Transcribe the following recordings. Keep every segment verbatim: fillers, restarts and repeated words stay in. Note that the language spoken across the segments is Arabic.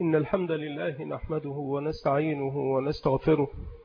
إن الحمد لله نحمده ونستعينه ونستغفره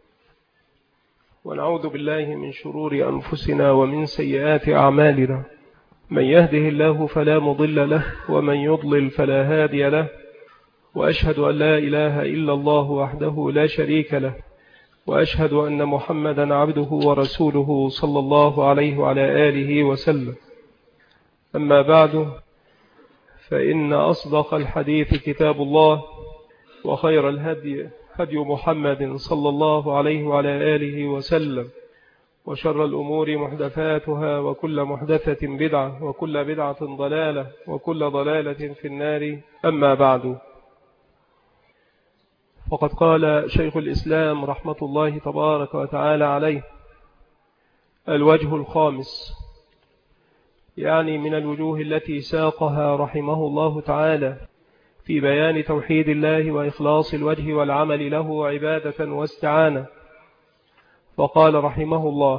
ونعوذ بالله من شرور أنفسنا ومن سيئات أعمالنا. من يهده الله فلا مضل له ومن يضلل فلا هادي له، وأشهد أن لا إله إلا الله وحده لا شريك له، وأشهد أن محمدا عبده ورسوله صلى الله عليه وعلى آله وسلم. أما بعد، فإن أصدق الحديث كتاب الله، وخير الهدي هدي محمد صلى الله عليه وعلى آله وسلم، وشر الأمور محدثاتها، وكل محدثة بدعة، وكل بدعة ضلالة، وكل ضلالة في النار. أما بعد، فقد قال شيخ الإسلام رحمة الله تبارك وتعالى عليه: الوجه الخامس، يعني من الوجوه التي ساقها رحمه الله تعالى في بيان توحيد الله وإخلاص الوجه والعمل له عبادة واستعانة. فقال رحمه الله: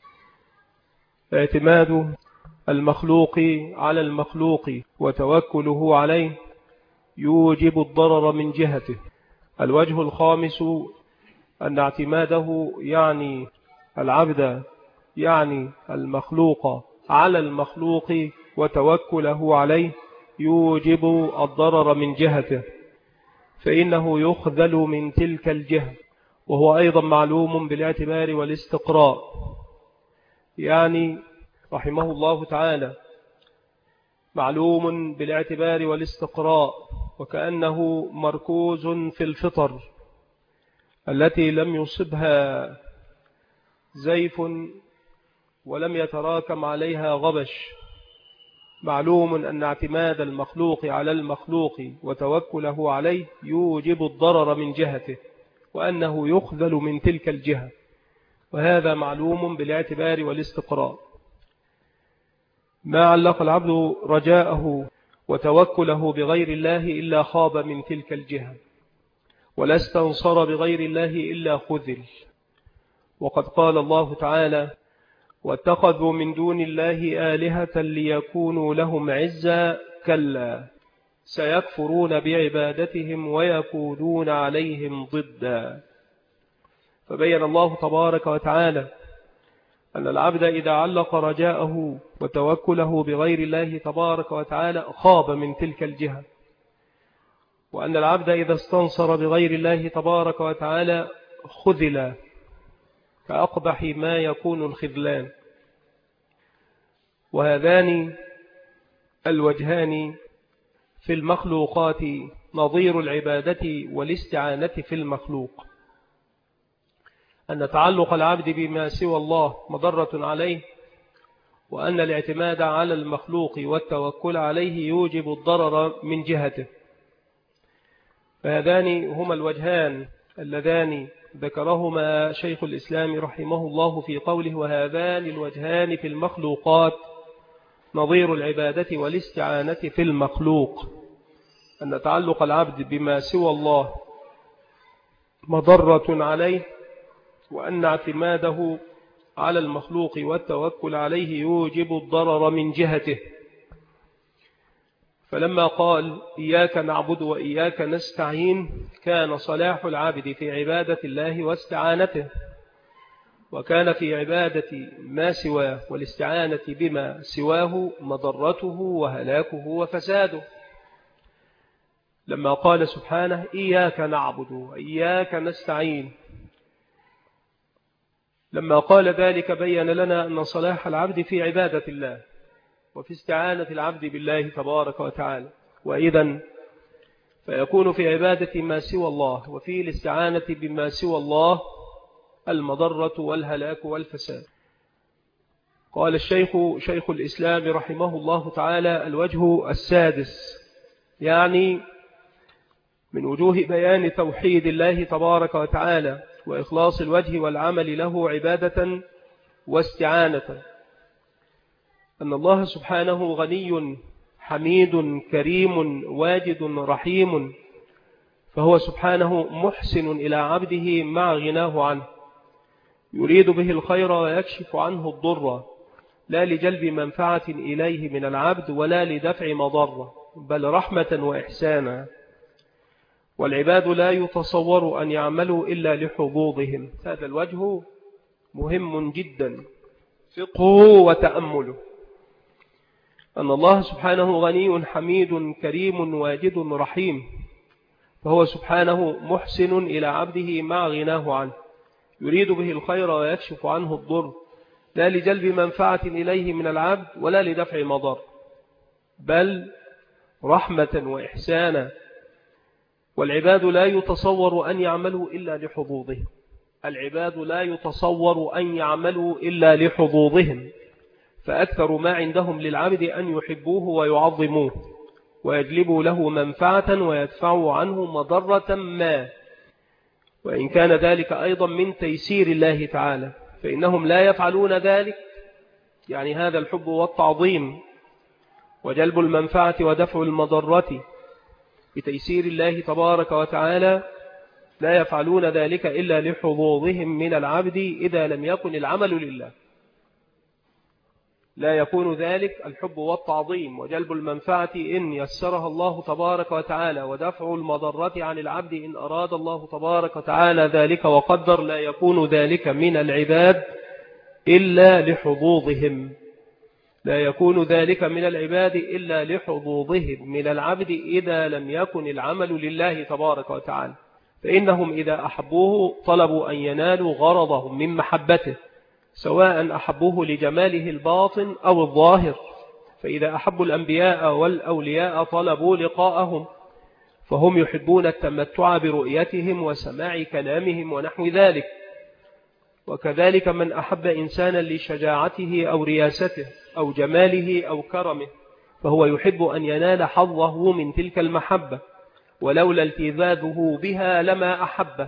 اعتماد المخلوق على المخلوق وتوكله عليه يوجب الضرر من جهته. الوجه الخامس أن اعتماده يعني العبد، يعني المخلوق على المخلوق وتوكله عليه يوجب الضرر من جهته، فإنه يخذل من تلك الجهة، وهو أيضا معلوم بالاعتبار والاستقراء. يعني رحمه الله تعالى معلوم بالاعتبار والاستقراء، وكأنه مركوز في الفطر التي لم يصبها زيف ولم يتراكم عليها غبش. معلوم أن اعتماد المخلوق على المخلوق وتوكله عليه يوجب الضرر من جهته، وأنه يخذل من تلك الجهة، وهذا معلوم بالاعتبار والاستقراء. ما علق العبد رجاءه وتوكله بغير الله إلا خاب من تلك الجهة، ولا استنصر بغير الله إلا خذل. وقد قال الله تعالى: واتخذوا من دون الله آلهة ليكونوا لهم عزا، كلا سيكفرون بعبادتهم ويكونون عليهم ضدا. فبين الله تبارك وتعالى أن العبد إذا علق رجاءه وتوكله بغير الله تبارك وتعالى خاب من تلك الجهة، وأن العبد إذا استنصر بغير الله تبارك وتعالى خذل، كأقبح ما يكون الخذلان. وهذان الوجهان في المخلوقات نظير العبادة والاستعانة في المخلوق، أن تعلق العبد بما سوى الله مضرة عليه، وأن الاعتماد على المخلوق والتوكل عليه يوجب الضرر من جهته. فهذان هما الوجهان اللذان ذكرهما شيخ الإسلام رحمه الله في قوله: وهذان الوجهان في المخلوقات نظير العبادة والاستعانة في المخلوق، أن تعلق العبد بما سوى الله مضرة عليه، وأن اعتماده على المخلوق والتوكل عليه يوجب الضرر من جهته. فلما قال: إياك نعبد وإياك نستعين، كان صلاح العبد في عبادة الله واستعانته، وكان في عبادة ما سواه والاستعانة بما سواه مضرته وهلاكه وفساده. لما قال سبحانه: إياك نعبد وإياك نستعين، لما قال ذلك بين لنا أن صلاح العبد في عبادة الله وفي استعانة العبد بالله تبارك وتعالى، وإذن فيكون في عبادة ما سوى الله وفي الاستعانة بما سوى الله المضرة والهلاك والفساد. قال الشيخ شيخ الإسلام رحمه الله تعالى: الوجه السادس، يعني من وجوه بيان توحيد الله تبارك وتعالى وإخلاص الوجه والعمل له عبادة واستعانة، أن الله سبحانه غني حميد كريم واجد رحيم، فهو سبحانه محسن إلى عبده مع غناه عنه، يريد به الخير ويكشف عنه الضر، لا لجلب منفعة إليه من العبد ولا لدفع مضرة، بل رحمة وإحسانا. والعباد لا يتصور أن يعملوا إلا لحظوظهم. هذا الوجه مهم جدا فقهه وتأمله، أن الله سبحانه غني حميد كريم واجد رحيم، فهو سبحانه محسن إلى عبده مع غناه عنه، يريد به الخير ويكشف عنه الضر، لا لجلب منفعة إليه من العبد ولا لدفع مضر، بل رحمة وإحسانا. والعباد لا يتصور أن يعملوا إلا لحظوظهم، العباد لا يتصور أن يعملوا إلا لحظوظهم، فأكثر ما عندهم للعبد أن يحبوه ويعظموه ويجلبوا له منفعة ويدفعوا عنه مضرة ما، وإن كان ذلك أيضا من تيسير الله تعالى، فإنهم لا يفعلون ذلك، يعني هذا الحب والتعظيم وجلب المنفعة ودفع المضرة بتيسير الله تبارك وتعالى، لا يفعلون ذلك إلا لحظوظهم من العبد إذا لم يكن العمل لله. لا يكون ذلك الحب والتعظيم وجلب المنفعة إن يسرها الله تبارك وتعالى، ودفع المضرة عن العبد إن أراد الله تبارك وتعالى ذلك وقدر، لا يكون ذلك من العباد إلا لحظوظهم، لا يكون ذلك من العباد إلا لحظوظهم من العبد إذا لم يكن العمل لله تبارك وتعالى، فإنهم إذا أحبوه طلبوا أن ينالوا غرضهم من محبته، سواء أحبوه لجماله الباطن أو الظاهر، فإذا أحبوا الأنبياء والأولياء طلبوا لقاءهم، فهم يحبون التمتع برؤيتهم وسماع كلامهم ونحو ذلك. وكذلك من أحب إنسانا لشجاعته أو رياسته أو جماله أو كرمه، فهو يحب أن ينال حظه من تلك المحبة، ولولا التذاذه بها لما أحبه.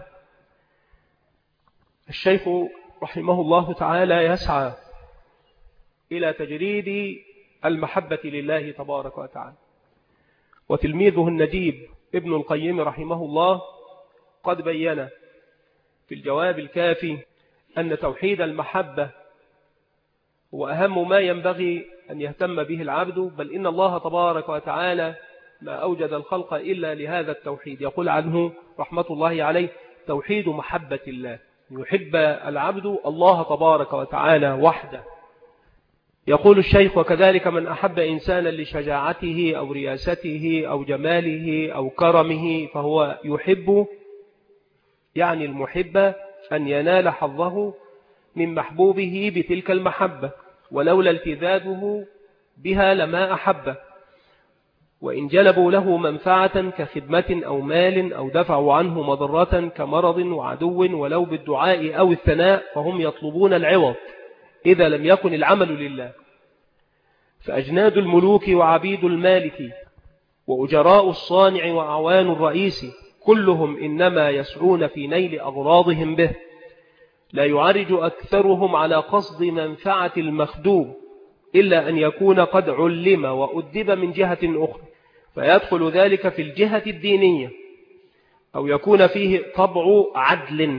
الشيخ رحمه الله تعالى يسعى إلى تجريد المحبة لله تبارك وتعالى، وتلميذه النجيب ابن القيم رحمه الله قد بين في الجواب الكافي أن توحيد المحبة هو أهم ما ينبغي أن يهتم به العبد، بل إن الله تبارك وتعالى ما أوجد الخلق إلا لهذا التوحيد. يقول عنه رحمة الله عليه: توحيد محبة الله، يحب العبد الله تبارك وتعالى وحده. يقول الشيخ: وكذلك من أحب إنسانا لشجاعته أو رياسته أو جماله أو كرمه، فهو يحب، يعني المحب، أن ينال حظه من محبوبه بتلك المحبة، ولولا التذاذه بها لما أحبه، وإن جلبوا له منفعة كخدمة أو مال أو دفعوا عنه مضرة كمرض وعدو ولو بالدعاء أو الثناء، فهم يطلبون العوض إذا لم يكن العمل لله. فأجناد الملوك وعبيد المالك وأجراء الصانع وأعوان الرئيس كلهم إنما يسعون في نيل أغراضهم به، لا يعرج أكثرهم على قصد منفعة المخدوم إلا أن يكون قد علم وأدب من جهة أخرى، فيدخل ذلك في الجهة الدينية، أو يكون فيه طبع عدل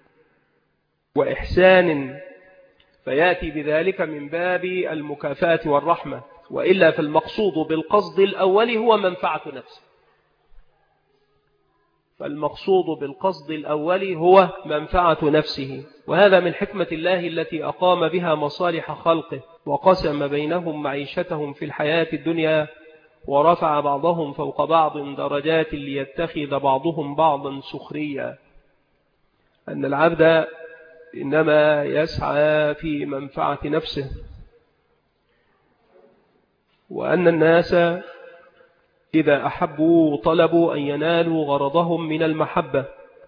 وإحسان، فيأتي بذلك من باب المكافأة والرحمة، وإلا فالمقصود بالقصد الأول هو منفعة نفسه، فالمقصود بالقصد الأول هو منفعة نفسه، وهذا من حكمة الله التي أقام بها مصالح خلقه، وقسم بينهم معيشتهم في الحياة الدنيا، ورفع بعضهم فوق بعض درجات ليتخذ بعضهم بعضا سخريا، أن العبد إنما يسعى في منفعة نفسه، وأن الناس إذا أحبوا طلبوا أن ينالوا غرضهم من المحبة،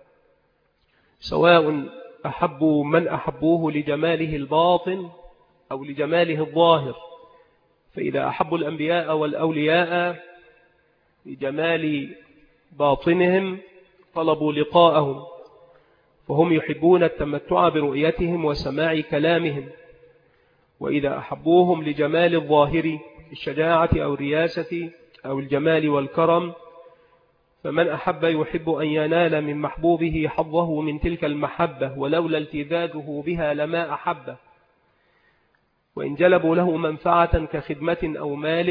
سواء أحبوا من أحبوه لجماله الباطن أو لجماله الظاهر، فإذا أحبوا الأنبياء والأولياء لجمال باطنهم طلبوا لقاءهم، فهم يحبون التمتع برؤيتهم وسماع كلامهم. وإذا أحبوهم لجمال الظاهر الشجاعة أو الرياسة أو الجمال والكرم، فمن أحب يحب أن ينال من محبوبه حظه من تلك المحبة، ولولا التذاذه بها لما أحبه، وإن جلبوا له منفعة كخدمة أو مال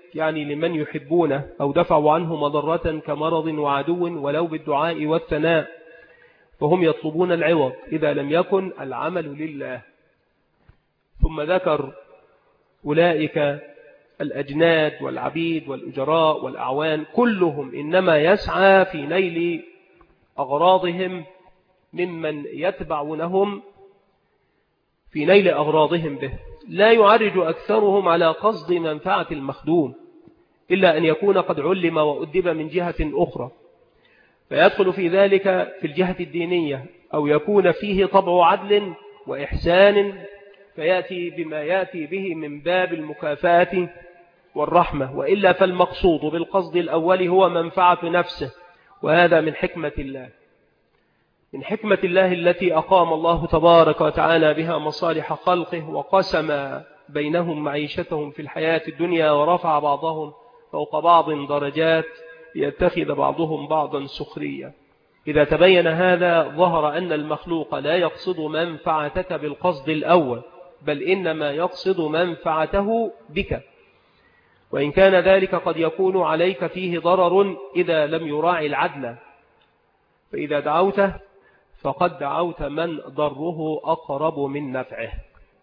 يعني لمن يحبونه، أو دفعوا عنه مضرة كمرض وعدو ولو بالدعاء والثناء، فهم يطلبون العوض إذا لم يكن العمل لله. ثم ذكر أولئك الأجناد والعبيد والأجراء والأعوان كلهم إنما يسعى في نيل أغراضهم ممن يتبعونهم في نيل أغراضهم به، لا يعرج أكثرهم على قصد منفعة المخدوم إلا أن يكون قد علم وأدب من جهة أخرى، فيدخل في ذلك في الجهة الدينية، أو يكون فيه طبع عدل وإحسان فيأتي بما يأتي به من باب المكافأة والرحمة، وإلا فالمقصود بالقصد الأول هو منفعة نفسه، وهذا من حكمة الله من حكمة الله التي أقام الله تبارك وتعالى بها مصالح خلقه، وقسم بينهم معيشتهم في الحياة الدنيا، ورفع بعضهم فوق بعض درجات ليتخذ بعضهم بعضا سخريا. إذا تبين هذا ظهر أن المخلوق لا يقصد منفعتك بالقصد الأول، بل إنما يقصد منفعته بك، وإن كان ذلك قد يكون عليك فيه ضرر إذا لم يراعي العدل، فإذا دعوته فقد دعوت من ضره أقرب من نفعه.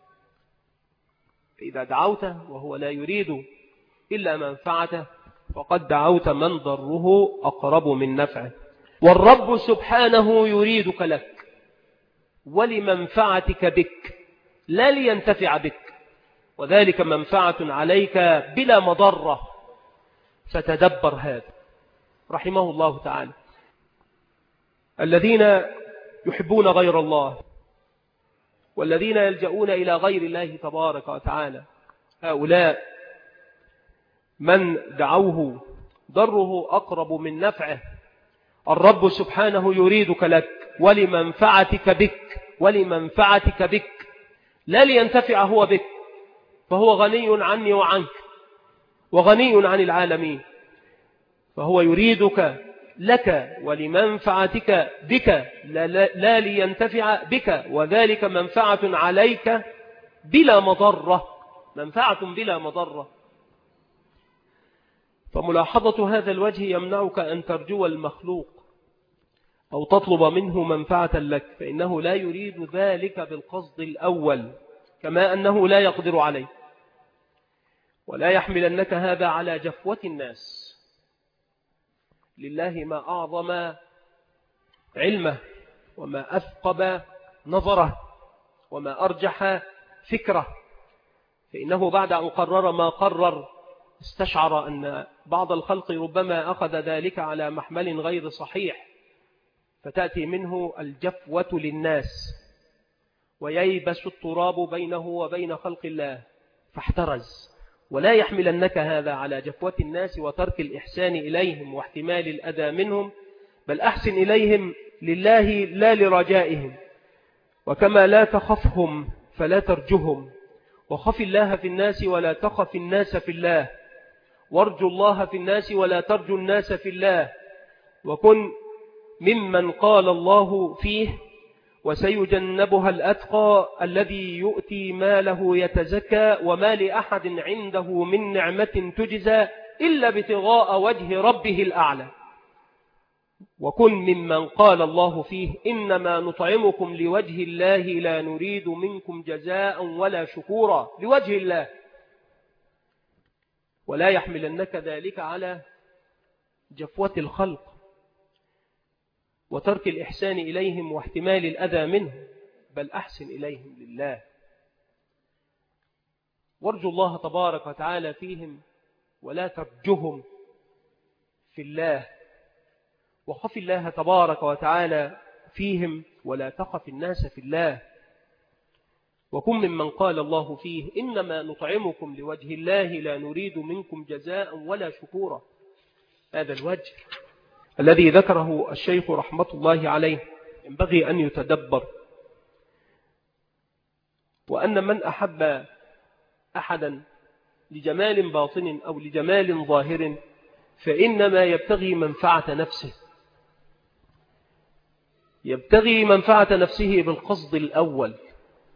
فإذا دعوته وهو لا يريد إلا منفعته فقد دعوت من ضره أقرب من نفعه. والرب سبحانه يريدك لك ولمنفعتك بك، لا لينتفع بك، وذلك منفعة عليك بلا مضرة. فتدبر هذا رحمه الله تعالى. الذين يحبون غير الله والذين يلجؤون إلى غير الله تبارك وتعالى، هؤلاء من دعوه ضره أقرب من نفعه. الرب سبحانه يريدك لك ولمنفعتك بك ولمنفعتك بك لا لينتفع هو بك، فهو غني عني وعنك وغني عن العالمين، فهو يريدك لك ولمنفعتك بك لا, لا, لا لينتفع بك، وذلك منفعة عليك بلا مضرة، منفعة بلا مضرة. فملاحظة هذا الوجه يمنعك أن ترجو المخلوق أو تطلب منه منفعة لك، فإنه لا يريد ذلك بالقصد الأول، كما أنه لا يقدر عليه. ولا يحملنك هذا على جفوة الناس. لله ما أعظم علمه، وما أثقب نظره، وما أرجح فكره، فإنه بعد أن قرر ما قرر استشعر أن بعض الخلق ربما أخذ ذلك على محمل غير صحيح، فتأتي منه الجفوة للناس وييبس التراب بينه وبين خلق الله، فاحترز. ولا يحملنك هذا على جفوة الناس وترك الإحسان إليهم واحتمال الأذى منهم، بل أحسن إليهم لله لا لرجائهم. وكما لا تخفهم فلا ترجهم، وخف الله في الناس ولا تخف الناس في الله، وارجو الله في الناس ولا ترجو الناس في الله. وكن ممن قال الله فيه وسيجنبها الأتقى الذي يؤتي ماله يتزكى وما لأحد عنده من نعمة تجزى إلا ابتغاء وجه ربه الأعلى. وكن ممن قال الله فيه إنما نطعمكم لوجه الله لا نريد منكم جزاء ولا شكورا، لوجه الله. ولا يحملنك ذلك على جفوة الخلق وترك الإحسان إليهم واحتمال الأذى منهم، بل أحسن إليهم لله. وارجو الله تبارك وتعالى فيهم ولا ترجهم في الله، وخف الله تبارك وتعالى فيهم ولا تخف الناس في الله. وكن ممن قال الله فيه إنما نطعمكم لوجه الله لا نريد منكم جزاء ولا شكورا. هذا الوجه الذي ذكره الشيخ رحمة الله عليه ينبغي أن يتدبر، وأن من أحب أحدا لجمال باطن أو لجمال ظاهر فإنما يبتغي منفعة نفسه، يبتغي منفعة نفسه بالقصد الأول،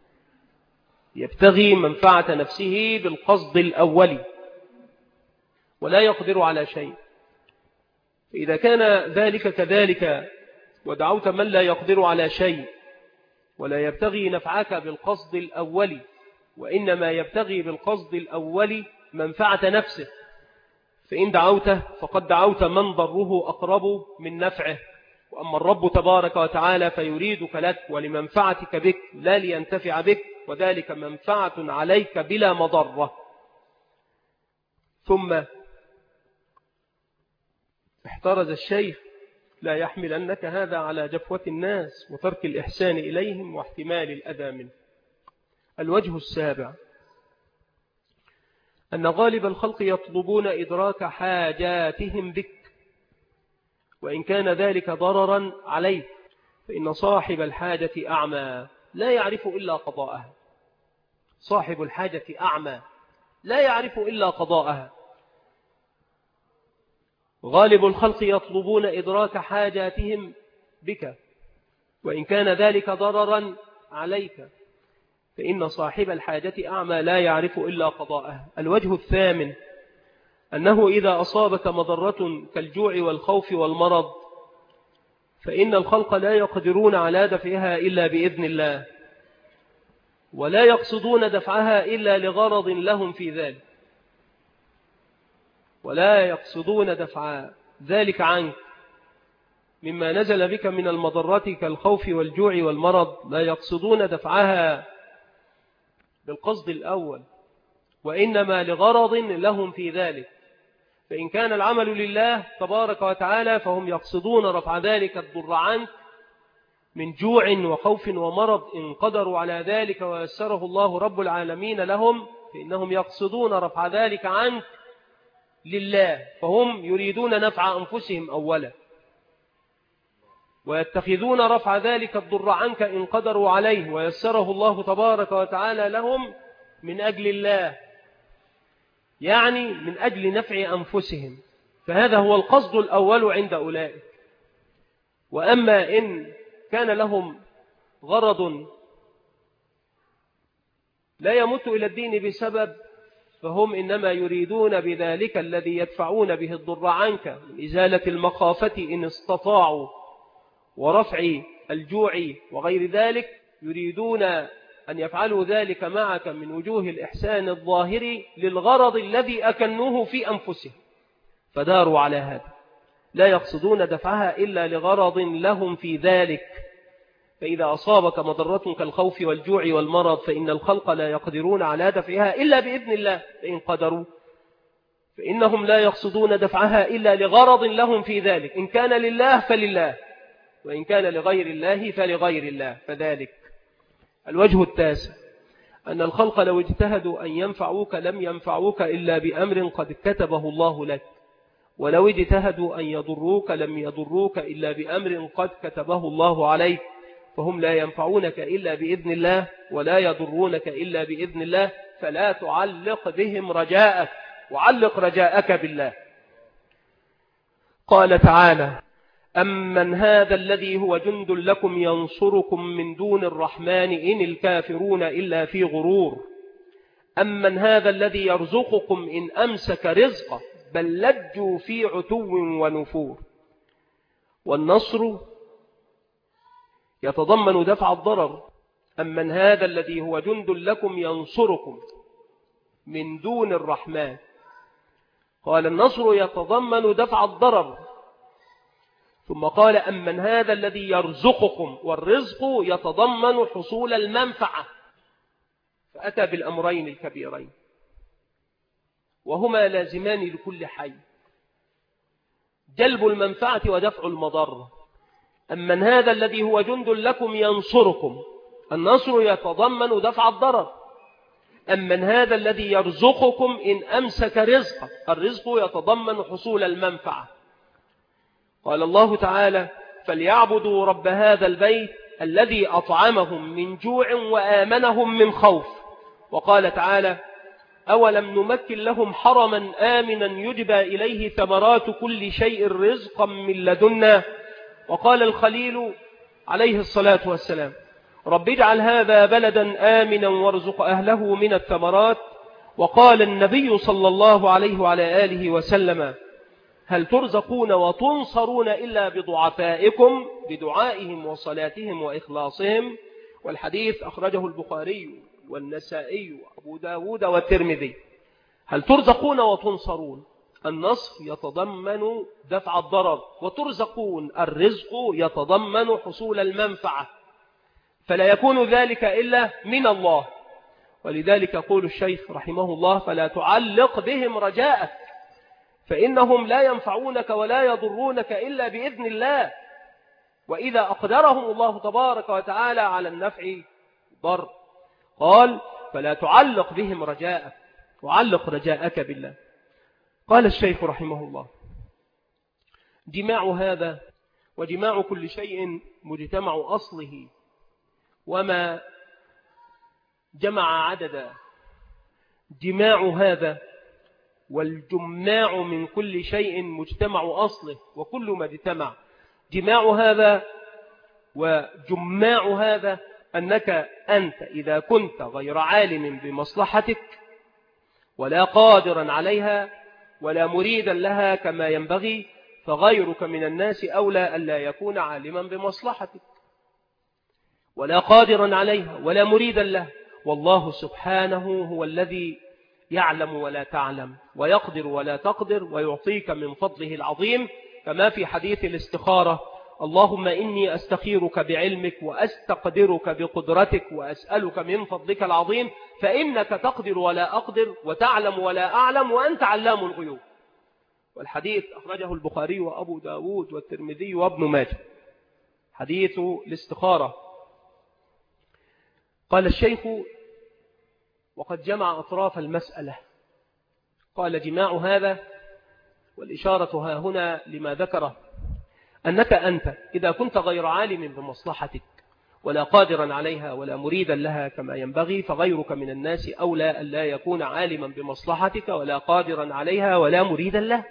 يبتغي منفعة نفسه بالقصد الأول. ولا يقدر على شيء. فإذا كان ذلك كذلك ودعوت من لا يقدر على شيء ولا يبتغي نفعك بالقصد الأول، وإنما يبتغي بالقصد الأول منفعة نفسه، فإن دعوته فقد دعوت من ضره أقرب من نفعه. وأما الرب تبارك وتعالى فيريدك لك ولمنفعتك بك لا لينتفع بك، وذلك منفعة عليك بلا مضرة. ثم احترز الشيخ: لا يحملنك هذا على جفوة الناس وترك الإحسان إليهم واحتمال الأذى منه. الوجه السابع: أن غالب الخلق يطلبون إدراك حاجاتهم بك، وإن كان ذلك ضررا عليك، فإن صاحب الحاجة أعمى لا يعرف إلا قضاءها. صاحب الحاجة أعمى لا يعرف إلا قضاءها. غالب الخلق يطلبون إدراك حاجاتهم بك، وإن كان ذلك ضررا عليك، فإن صاحب الحاجة أعمى لا يعرف إلا قضاءها. الوجه الثامن: أنه إذا أصابك مضرة كالجوع والخوف والمرض، فإن الخلق لا يقدرون على دفعها إلا بإذن الله، ولا يقصدون دفعها إلا لغرض لهم في ذلك، ولا يقصدون دفع ذلك عنك مما نزل بك من المضرات كالخوف والجوع والمرض، لا يقصدون دفعها بالقصد الأول، وإنما لغرض لهم في ذلك. فإن كان العمل لله تبارك وتعالى فهم يقصدون رفع ذلك الضر عنك من جوع وخوف ومرض، إن قدروا على ذلك ويسره الله رب العالمين لهم، فإنهم يقصدون رفع ذلك عنك لله، فهم يريدون نفع أنفسهم أولا، ويتخذون رفع ذلك الضر عنك إن قدروا عليه ويسره الله تبارك وتعالى لهم من أجل الله، يعني من أجل نفع أنفسهم. فهذا هو القصد الأول عند أولئك. وأما إن كان لهم غرض لا يمت إلى الدين بسبب، فهم إنما يريدون بذلك الذي يدفعون به الضر عنك من إزالة المخافة إن استطاعوا ورفع الجوع وغير ذلك، يريدون أن يفعلوا ذلك معك من وجوه الإحسان الظاهري للغرض الذي أكنوه في أنفسهم، فداروا على هذا، لا يقصدون دفعها إلا لغرض لهم في ذلك. فإذا أصابك مضرة كالخوف والجوع والمرض، فإن الخلق لا يقدرون على دفعها إلا بإذن الله، فإن قدروا فإنهم لا يقصدون دفعها إلا لغرض لهم في ذلك، إن كان لله فلله، وإن كان لغير الله فلغير الله فذلك. الوجه التاسع: أن الخلق لو اجتهدوا أن ينفعوك لم ينفعوك إلا بأمر قد كتبه الله لك، ولو اجتهدوا أن يضروك لم يضروك إلا بأمر قد كتبه الله عليك، فهم لا ينفعونك إلا بإذن الله ولا يضرونك إلا بإذن الله، فلا تعلق بهم رجاءك، وعلق رجاءك بالله. قال تعالى: أمن هذا الذي هو جند لكم ينصركم من دون الرحمن إن الكافرون إلا في غرور، أمن هذا الذي يرزقكم إن أمسك رزقه بل لجوا في عتو ونفور. والنصر يتضمن دفع الضرر. أمن هذا الذي هو جند لكم ينصركم من دون الرحمن، قال النصر يتضمن دفع الضرر، ثم قال أمن هذا الذي يرزقكم، والرزق يتضمن حصول المنفعة، فأتى بالأمرين الكبيرين وهما لازمان لكل حي: جلب المنفعة ودفع المضر. أمن هذا الذي هو جند لكم ينصركم، النصر يتضمن دفع الضرر. أمن هذا الذي يرزقكم إن أمسك رزقه، الرزق يتضمن حصول المنفعة. قال الله تعالى: فليعبدوا رب هذا البيت الذي أطعمهم من جوع وآمنهم من خوف. وقال تعالى: أولم نمكن لهم حرما آمنا يجبى إليه ثمرات كل شيء رزقا من لدنا. وقال الخليل عليه الصلاة والسلام: رب اجعل هذا بلدا آمنا وارزق أهله من الثمرات. وقال النبي صلى الله عليه وعلى آله وسلم: هل ترزقون وتنصرون إلا بضعفائكم بدعائهم وصلاتهم وإخلاصهم. والحديث أخرجه البخاري والنسائي وأبو داود والترمذي. هل ترزقون وتنصرون، النصر يتضمن دفع الضرر، وترزقون الرزق يتضمن حصول المنفعة، فلا يكون ذلك إلا من الله. ولذلك يقول الشيخ رحمه الله: فلا تعلق بهم رجاءك، فإنهم لا ينفعونك ولا يضرونك إلا بإذن الله، وإذا أقدرهم الله تبارك وتعالى على النفع ضر. قال: فلا تعلق بهم رجاءك، وعلق رجاءك بالله. قال الشيخ رحمه الله: جماع هذا وجماع كل شيء مجتمع أصله وما جمع عددا. جماع هذا والجماع من كل شيء مجتمع أصله وكل ما اجتمع. جماع هذا وجماع هذا أنك أنت إذا كنت غير عالم بمصلحتك ولا قادرا عليها ولا مريدا لها كما ينبغي، فغيرك من الناس أولى ألا يكون عالما بمصلحتك ولا قادرا عليها ولا مريدا لها. والله سبحانه هو الذي يعلم ولا تعلم، ويقدر ولا تقدر، ويعطيك من فضله العظيم، كما في حديث الاستخارة: اللهم إني أستخيرك بعلمك وأستقدرك بقدرتك وأسألك من فضلك العظيم، فإنك تقدر ولا أقدر وتعلم ولا أعلم وأنت علام الغيوب. والحديث أخرجه البخاري وأبو داود والترمذي وابن ماجه، حديث الاستخارة. قال الشيخ: وقد جمع أطراف المسألة. قال: جماع هذا، والإشارة ها هنا لما ذكره، أنك أنت إذا كنت غير عالم بمصلحتك ولا قادرا عليها ولا مريدا لها كما ينبغي، فغيرك من الناس أولى أن لا يكون عالما بمصلحتك ولا قادرا عليها ولا مريدا لها.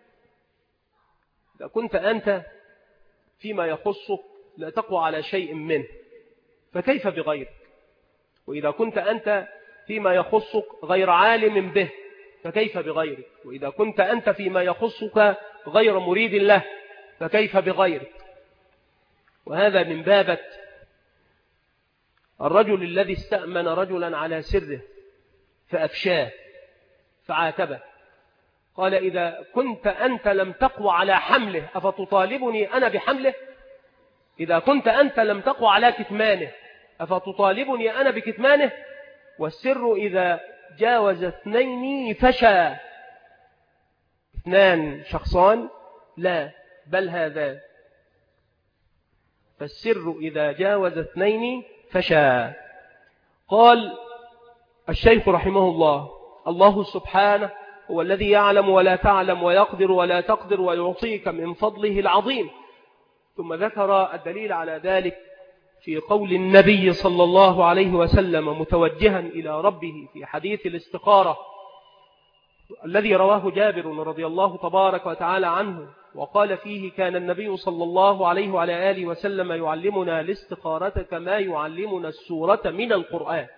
إذا كنت أنت فيما يخصك لا تقوى على شيء منه، فكيف بغيرك؟ وإذا كنت أنت فيما يخصك غير عالم به، فكيف بغيرك؟ وإذا كنت أنت فيما يخصك غير مريد له، فكيف بغيرك؟ وهذا من بابة الرجل الذي استأمن رجلا على سره فأفشاه فعاتبه. قال: إذا كنت أنت لم تقوى على حمله أفتطالبني أنا بحمله؟ إذا كنت أنت لم تقوى على كتمانه أفتطالبني أنا بكتمانه؟ والسر إذا جاوز اثنين فشى. اثنان شخصان؟ لا، بل هذا. فالسر إذا جاوز اثنين فشى. قال الشيخ رحمه الله: الله سبحانه هو الذي يعلم ولا تعلم ويقدر ولا تقدر ويعطيك من فضله العظيم. ثم ذكر الدليل على ذلك في قول النبي صلى الله عليه وسلم متوجها إلى ربه في حديث الاستخارة الذي رواه جابر رضي الله تبارك وتعالى عنه، وقال فيه: كان النبي صلى الله عليه وعلى آله وسلم يعلمنا الاستخارة كما يعلمنا السورة من القرآن.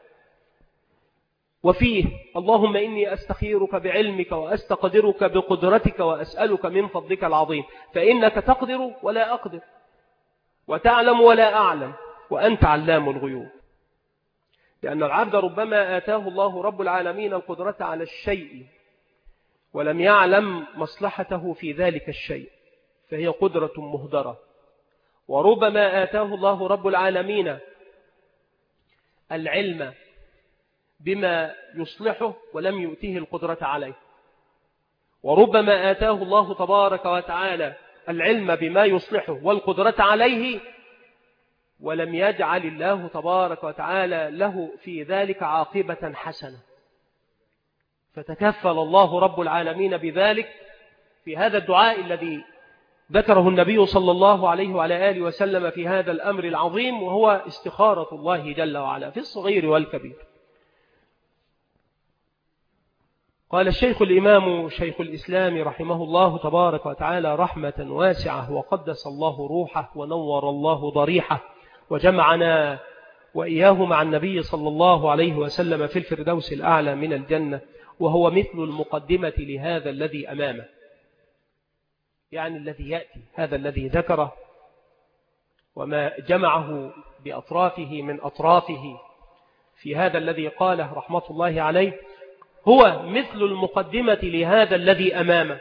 وفيه: اللهم إني أستخيرك بعلمك وأستقدرك بقدرتك وأسألك من فضلك العظيم، فإنك تقدر ولا أقدر وتعلم ولا أعلم وأنت علام الغيوب. لأن العبد ربما آتاه الله رب العالمين القدرة على الشيء ولم يعلم مصلحته في ذلك الشيء، فهي قدرة مهدرة. وربما آتاه الله رب العالمين العلم بما يصلحه ولم يؤتيه القدرة عليه. وربما آتاه الله تبارك وتعالى العلم بما يصلحه والقدرة عليه ولم يجعل الله تبارك وتعالى له في ذلك عاقبة حسنة، فتكفل الله رب العالمين بذلك في هذا الدعاء الذي ذكره النبي صلى الله عليه وعلى آله وسلم في هذا الأمر العظيم، وهو استخارة الله جل وعلا في الصغير والكبير. قال الشيخ الإمام شيخ الإسلام رحمه الله تبارك وتعالى رحمة واسعة، وقدس الله روحه ونور الله ضريحه، وجمعنا وإياه مع النبي صلى الله عليه وسلم في الفردوس الأعلى من الجنة، وهو مثل المقدمة لهذا الذي أمامه، يعني الذي يأتي، هذا الذي ذكره وما جمعه بأطرافه من أطرافه في هذا الذي قاله رحمة الله عليه هو مثل المقدمة لهذا الذي أمامه،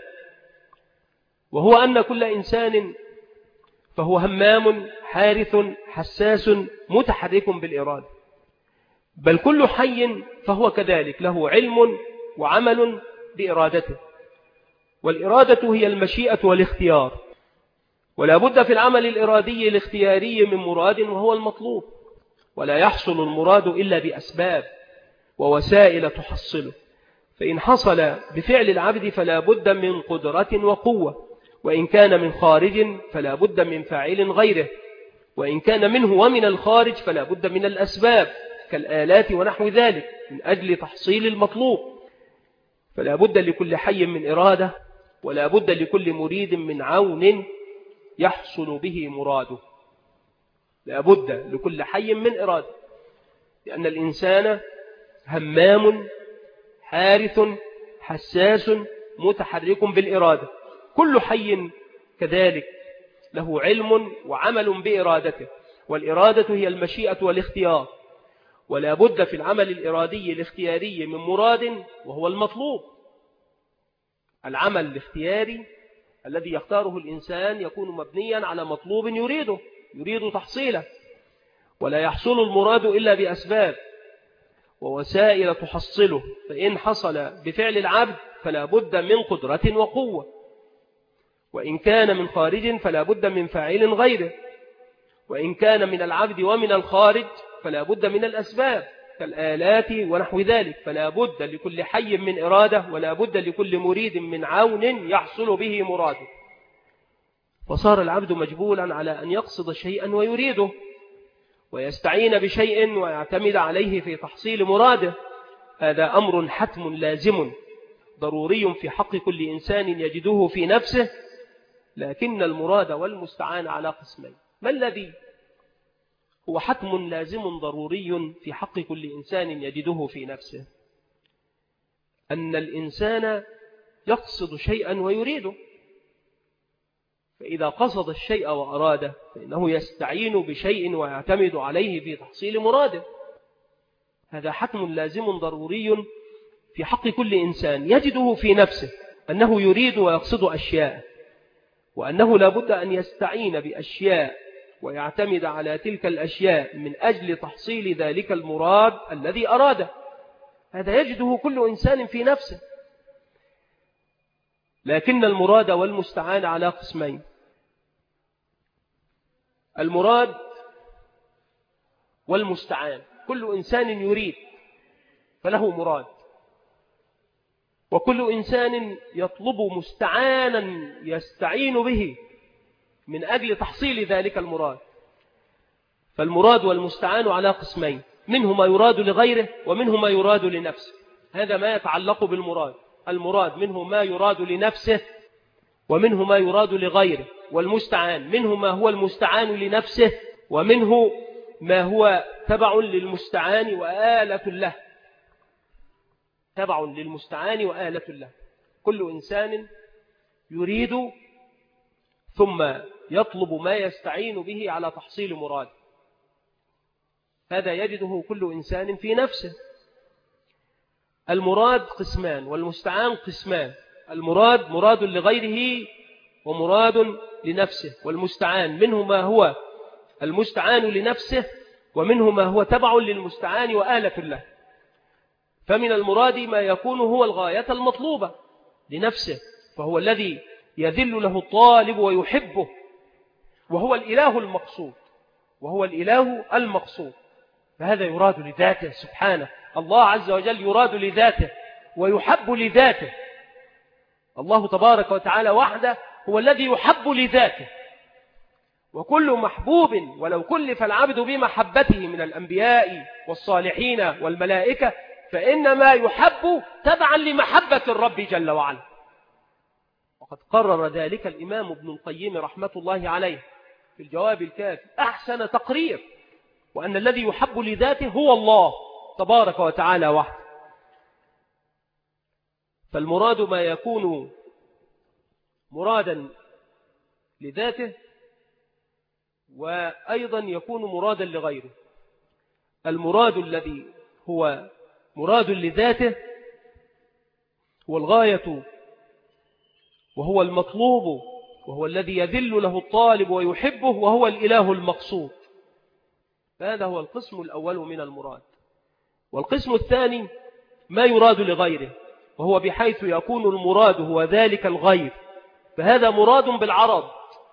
وهو أن كل إنسان فهو همام حارث حساس متحرك بالإرادة، بل كل حي فهو كذلك له علم وعمل بإرادته، والإرادة هي المشيئة والاختيار، ولا بد في العمل الإرادي الاختياري من مراد وهو المطلوب، ولا يحصل المراد إلا بأسباب ووسائل تحصله، فإن حصل بفعل العبد فلا بد من قدرة وقوة، وإن كان من خارج فلا بد من فاعل غيره، وإن كان منه ومن الخارج فلا بد من الأسباب كالآلات ونحو ذلك من أجل تحصيل المطلوب، فلا بد لكل حي من إرادة، ولا بد لكل مريد من عون يحصل به مراده، لا بد لكل حي من إرادة، لأن الإنسان همام حارث حساس متحرك بالإرادة، كل حي كذلك له علم وعمل بإرادته، والإرادة هي المشيئة والاختيار، ولا بد في العمل الإرادي الاختياري من مراد وهو المطلوب. العمل الاختياري الذي يختاره الإنسان يكون مبنيا على مطلوب يريده يريد تحصيله، ولا يحصل المراد إلا بأسباب ووسائل تحصله، فإن حصل بفعل العبد فلا بد من قدرة وقوة، وإن كان من خارج فلا بد من فاعل غيره، وإن كان من العبد ومن الخارج فلا بد من الأسباب كالآلات ونحو ذلك، فلا بد لكل حي من إرادة، ولا بد لكل مريد من عون يحصل به مراده، فصار العبد مجبولا على أن يقصد شيئا ويريده، ويستعين بشيء ويعتمد عليه في تحصيل مراده، هذا أمر حتم لازم ضروري في حق كل إنسان يجده في نفسه، لكن المراد والمستعان على قسمين. ما الذي هو حتم لازم ضروري في حق كل إنسان يجده في نفسه؟ أن الإنسان يقصد شيئا ويريده، فإذا قصد الشيء وأراده فإنه يستعين بشيء ويعتمد عليه في تحصيل مراده، هذا حتم لازم ضروري في حق كل إنسان يجده في نفسه أنه يريد ويقصد أشياء، وأنه لا بد أن يستعين بأشياء ويعتمد على تلك الأشياء من أجل تحصيل ذلك المراد الذي أراده، هذا يجده كل إنسان في نفسه، لكن المراد والمستعان على قسمين. المراد والمستعان، كل إنسان يريد فله مراد، وكل إنسان يطلب مستعانا يستعين به من أجل تحصيل ذلك المراد، فالمراد والمستعان على قسمين، منه ما يراد لغيره ومنه ما يراد لنفسه، هذا ما يتعلق بالمراد. المراد منه ما يراد لنفسه ومنه ما يراد لغيره، والمستعان منه ما هو المستعان لنفسه ومنه ما هو تبع للمستعان وآلة له، تبع للمستعان وآلة له. كل إنسان يريد ثم يطلب ما يستعين به على تحصيل مراد، هذا يجده كل إنسان في نفسه. المراد قسمان والمستعان قسمان، المراد مراد لغيره ومراد لنفسه، والمستعان منه ما هو المستعان لنفسه ومنه ما هو تبع للمستعان وآلة له. فمن المراد ما يكون هو الغاية المطلوبة لنفسه، فهو الذي يذل له الطالب ويحبه، وهو الإله المقصود وهو الإله المقصود، فهذا يراد لذاته سبحانه، الله عز وجل يراد لذاته ويحب لذاته، الله تبارك وتعالى وحده هو الذي يحب لذاته، وكل محبوب ولو كلف العبد بمحبته من الأنبياء والصالحين والملائكة فإنما يحب تبعا لمحبة الرب جل وعلا. وقد قرر ذلك الإمام ابن القيم رحمة الله عليه في الجواب الكافي أحسن تقرير، وأن الذي يحب لذاته هو الله تبارك وتعالى وحده. فالمراد ما يكون مرادا لذاته وأيضا يكون مرادا لغيره. المراد الذي هو مراد لذاته هو الغاية وهو المطلوب وهو الذي يذل له الطالب ويحبه وهو الإله المقصود. هذا هو القسم الأول من المراد. والقسم الثاني ما يراد لغيره، وهو بحيث يكون المراد هو ذلك الغير، فهذا مراد بالعرض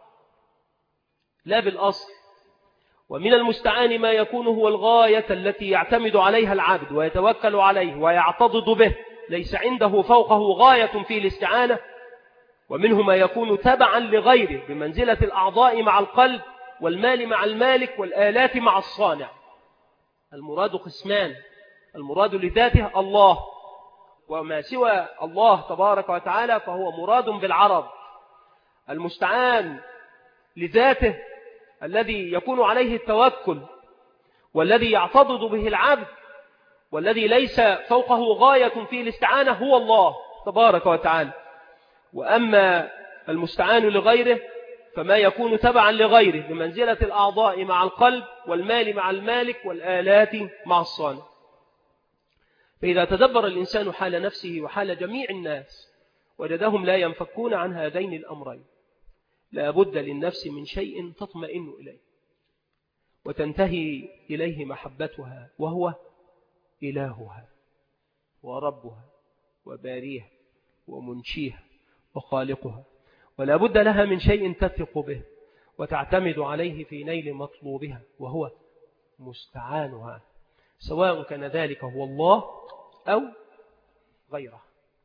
لا بالأصل. ومن المستعان ما يكون هو الغاية التي يعتمد عليها العبد ويتوكل عليه ويعتضد به، ليس عنده فوقه غاية في الاستعانة. ومنه ما يكون تبعا لغيره بمنزلة الأعضاء مع القلب والمال مع المالك والآلات مع الصانع. المراد قسمان: المراد لذاته الله، وما سوى الله تبارك وتعالى فهو مراد بالعرض. المستعان لذاته الذي يكون عليه التوكل والذي يعتضد به العبد والذي ليس فوقه غاية في الاستعانة هو الله تبارك وتعالى. وأما المستعان لغيره فما يكون تبعا لغيره بمنزلة الأعضاء مع القلب والمال مع المالك والآلات مع الصانع. فإذا تدبر الإنسان حال نفسه وحال جميع الناس وجدهم لا ينفكون عن هذين الأمرين. لا بد للنفس من شيء تطمئن إليه وتنتهي إليه محبتها، وهو إلهها وربها وباريها ومنشيها وخالقها. ولا بد لها من شيء تثق به وتعتمد عليه في نيل مطلوبها، وهو مستعانها، سواء كان ذلك هو الله أو غيره.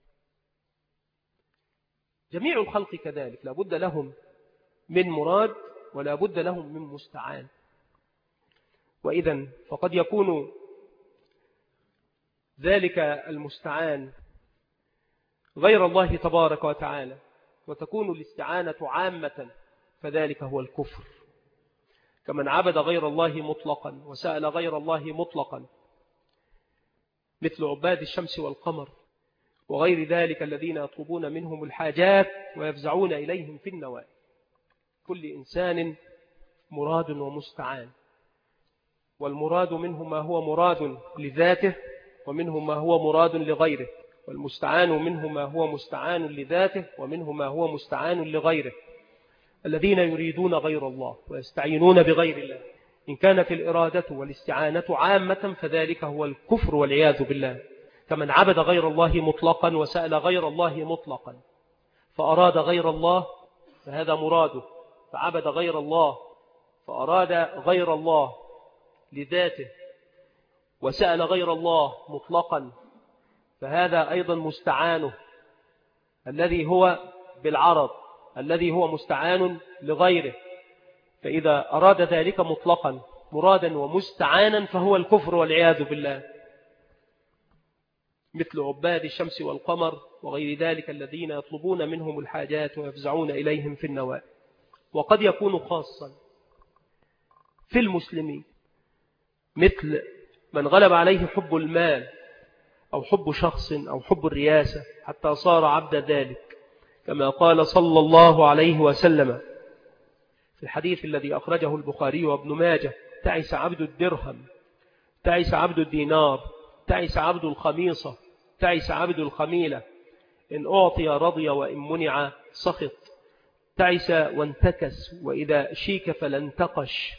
جميع الخلق كذلك لا بد لهم من مراد ولا بد لهم من مستعان. وإذن فقد يكون ذلك المستعان غير الله تبارك وتعالى، وتكون الاستعانة عامة، فذلك هو الكفر، كمن عبد غير الله مطلقا وسأل غير الله مطلقا، مثل عباد الشمس والقمر وغير ذلك الذين يطلبون منهم الحاجات ويفزعون إليهم في النوائب. كل إنسان مراد ومستعان، والمراد منه ما هو مراد لذاته ومنه ما هو مراد لغيره، والمستعان منه ما هو مستعان لذاته ومنه ما هو مستعان لغيره. الذين يريدون غير الله ويستعينون بغير الله، إن كانت الإرادة والاستعانة عامة فذلك هو الكفر والعياذ بالله. كمن عبد غير الله مطلقا وسأل غير الله مطلقا فأراد غير الله، فهذا مراده، فعبد غير الله فأراد غير الله لذاته وسأل غير الله مطلقا، فهذا أيضا مستعانه الذي هو بالعرض، الذي هو مستعان لغيره. فإذا أراد ذلك مطلقا مرادا ومستعانا فهو الكفر والعياذ بالله، مثل عباد الشمس والقمر وغير ذلك الذين يطلبون منهم الحاجات ويفزعون إليهم في النوائب. وقد يكون خاصا في المسلمين، مثل من غلب عليه حب المال أو حب شخص أو حب الرياسة حتى صار عبد ذلك، كما قال صلى الله عليه وسلم في الحديث الذي أخرجه البخاري وابن ماجه: تعس عبد الدرهم، تعس عبد الدينار، تعس عبد الخميصة، تعس عبد الخميلة، إن أعطي رضي وإن منع سخط، تعس وانتكس وإذا شيك فلانتقش،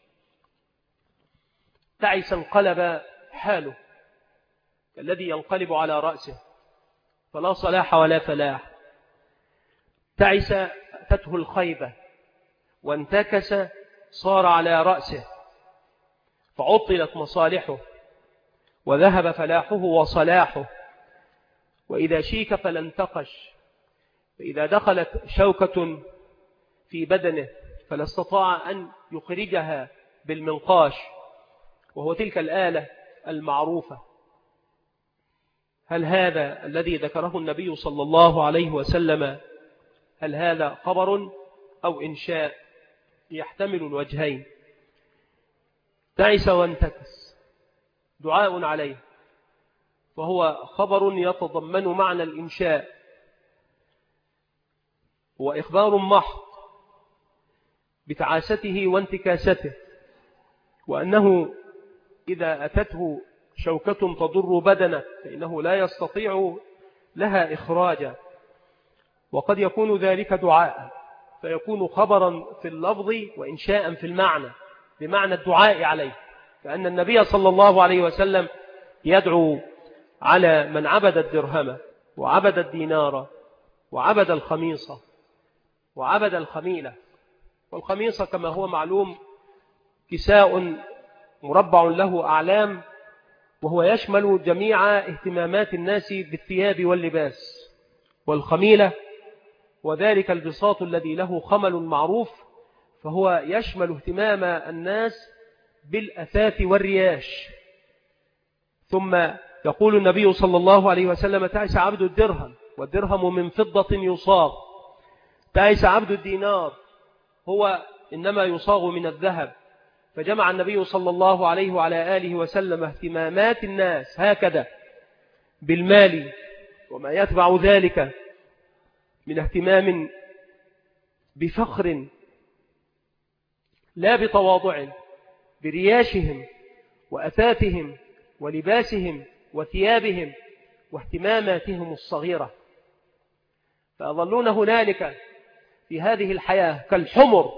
تعس انقلب حاله الذي ينقلب على رأسه فلا صلاح ولا فلاح، تعس أتته الخيبة وانتكس صار على رأسه فعطلت مصالحه وذهب فلاحه وصلاحه، وإذا شيك فلانتقش، فإذا دخلت شوكة في بدنه فلا استطاع أن يخرجها بالمنقاش، وهو تلك الآلة المعروفة. هل هذا الذي ذكره النبي صلى الله عليه وسلم هل هذا خبر أو إنشاء؟ يحتمل الوجهين. تعس وانتكس دعاء عليه، فهو خبر يتضمن معنى الإنشاء، هو إخبار محض بتعاسته وانتكاسته، وأنه إذا أتته شوكة تضر بدنه فإنه لا يستطيع لها إخراجا. وقد يكون ذلك دعاء، فيكون خبرا في اللفظ وإنشاء في المعنى، بمعنى الدعاء عليه، فأن النبي صلى الله عليه وسلم يدعو على من عبد الدرهم وعبد الدينار وعبد الخميصة وعبد الخميلة. والخميصة كما هو معلوم كساء مربع له أعلام، وهو يشمل جميع اهتمامات الناس بالثياب واللباس. والخميلة وذلك البساط الذي له خمل معروف، فهو يشمل اهتمام الناس بالأثاث والرياش. ثم يقول النبي صلى الله عليه وسلم: تعس عبد الدرهم، والدرهم من فضة يصاغ. تعس عبد الدينار، هو إنما يصاغ من الذهب. فجمع النبي صلى الله عليه وعلى آله وسلم اهتمامات الناس هكذا بالمال وما يتبع ذلك من اهتمام بفخر لا بتواضع، برياشهم وأثاثهم ولباسهم وثيابهم واهتماماتهم الصغيرة. فأظلون هنالك في هذه الحياة كالحمر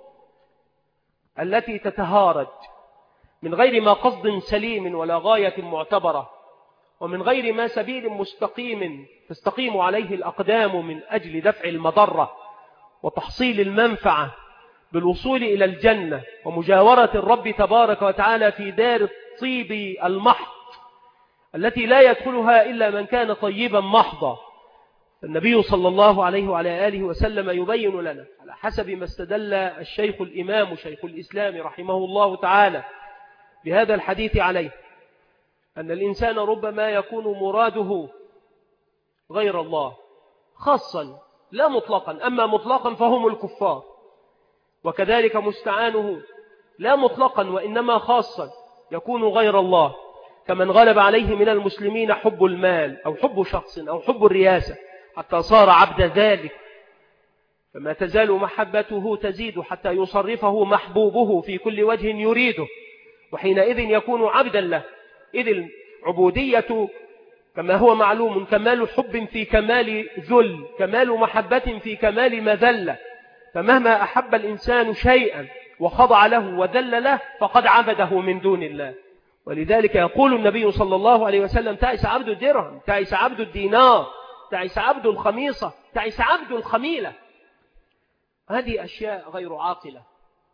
التي تتهارج من غير ما قصد سليم ولا غاية معتبرة، ومن غير ما سبيل مستقيم تستقيم عليه الأقدام من أجل دفع المضرة وتحصيل المنفعة بالوصول إلى الجنة ومجاورة الرب تبارك وتعالى في دار الطيب المحض التي لا يدخلها إلا من كان طيبا محضا. النبي صلى الله عليه وعلى آله وسلم يبين لنا على حسب ما استدل الشيخ الإمام شيخ الإسلام رحمه الله تعالى بهذا الحديث عليه، أن الإنسان ربما يكون مراده غير الله خاصا لا مطلقا، أما مطلقا فهم الكفار، وكذلك مستعانه لا مطلقا وإنما خاصا يكون غير الله، كمن غلب عليه من المسلمين حب المال أو حب شخص أو حب الرياسة حتى صار عبد ذلك، فما تزال محبته تزيد حتى يصرفه محبوبه في كل وجه يريده، وحينئذ يكون عبدا له. إذ العبودية كما هو معلوم كمال حب في كمال ذل، كمال محبة في كمال مذلة، فمهما أحب الإنسان شيئا وخضع له وذل له فقد عبده من دون الله. ولذلك يقول النبي صلى الله عليه وسلم: تعس عبد الدرهم، تعس عبد الدينار، تعس عبد الخميصة، تعس عبد الخميلة. هذه أشياء غير عاقلة،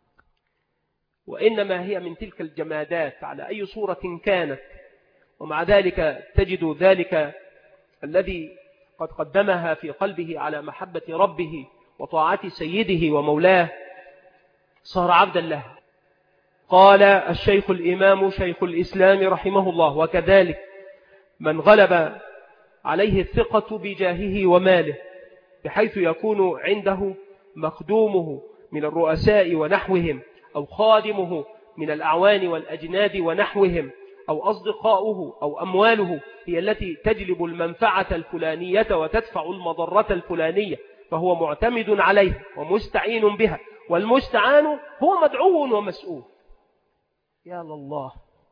وإنما هي من تلك الجمادات على أي صورة كانت، ومع ذلك تجد ذلك الذي قد قدمها في قلبه على محبة ربه وطاعة سيده ومولاه صار عبدا له. قال الشيخ الإمام شيخ الإسلام رحمه الله: وكذلك من غلب عليه الثقة بجاهه وماله، بحيث يكون عنده مخدومه من الرؤساء ونحوهم، أو خادمه من الأعوان والأجناد ونحوهم، أو أصدقاؤه أو أمواله هي التي تجلب المنفعة الفلانية وتدفع المضرة الفلانية، فهو معتمد عليها ومستعين بها، والمستعان هو مدعو ومسؤول. يا الله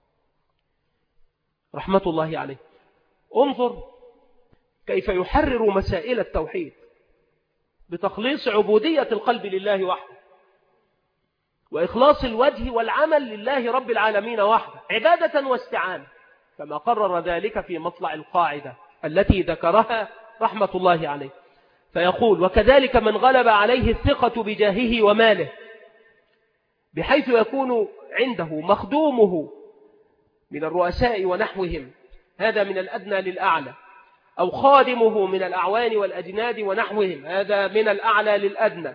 رحمة الله عليه. انظر كيف يحرر مسائل التوحيد بتخليص عبودية القلب لله وحده، وإخلاص الوجه والعمل لله رب العالمين وحده، عبادة واستعانة، كما قرر ذلك في مطلع القاعدة التي ذكرها رحمة الله عليه. فيقول: وكذلك من غلب عليه الثقة بجاهه وماله، بحيث يكون عنده مخدومه من الرؤساء ونحوهم، هذا من الأدنى للأعلى، أو خادمه من الأعوان والأجناد ونحوهم، هذا من الأعلى للأدنى،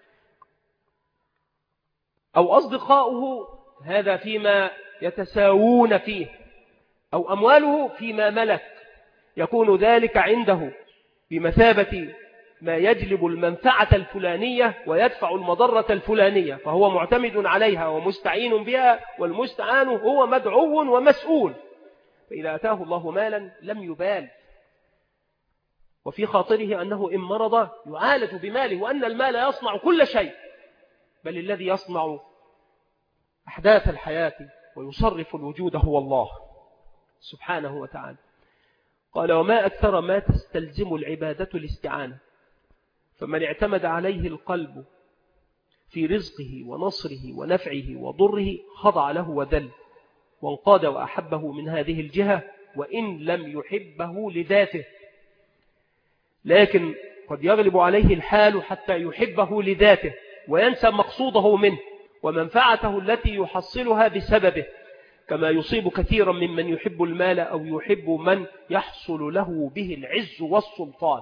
أو أصدقاؤه، هذا فيما يتساوون فيه، أو أمواله فيما ملك، يكون ذلك عنده بمثابة ما يجلب المنفعة الفلانية ويدفع المضرة الفلانية، فهو معتمد عليها ومستعين بها، والمستعان هو مدعو ومسؤول. فإذا أتاه الله مالا لم يبال، وفي خاطره أنه إن مرض يعالج بماله، وأن المال يصنع كل شيء، بل الذي يصنع أحداث الحياة ويصرف الوجود هو الله سبحانه وتعالى. قال: وما أكثر ما تستلزم العبادة الاستعانة، فمن اعتمد عليه القلب في رزقه ونصره ونفعه وضره خضع له وذل وانقاد وأحبه من هذه الجهة وإن لم يحبه لذاته. لكن قد يغلب عليه الحال حتى يحبه لذاته وينسى مقصوده منه ومنفعته التي يحصلها بسببه، كما يصيب كثيرا ممن يحب المال أو يحب من يحصل له به العز والسلطان.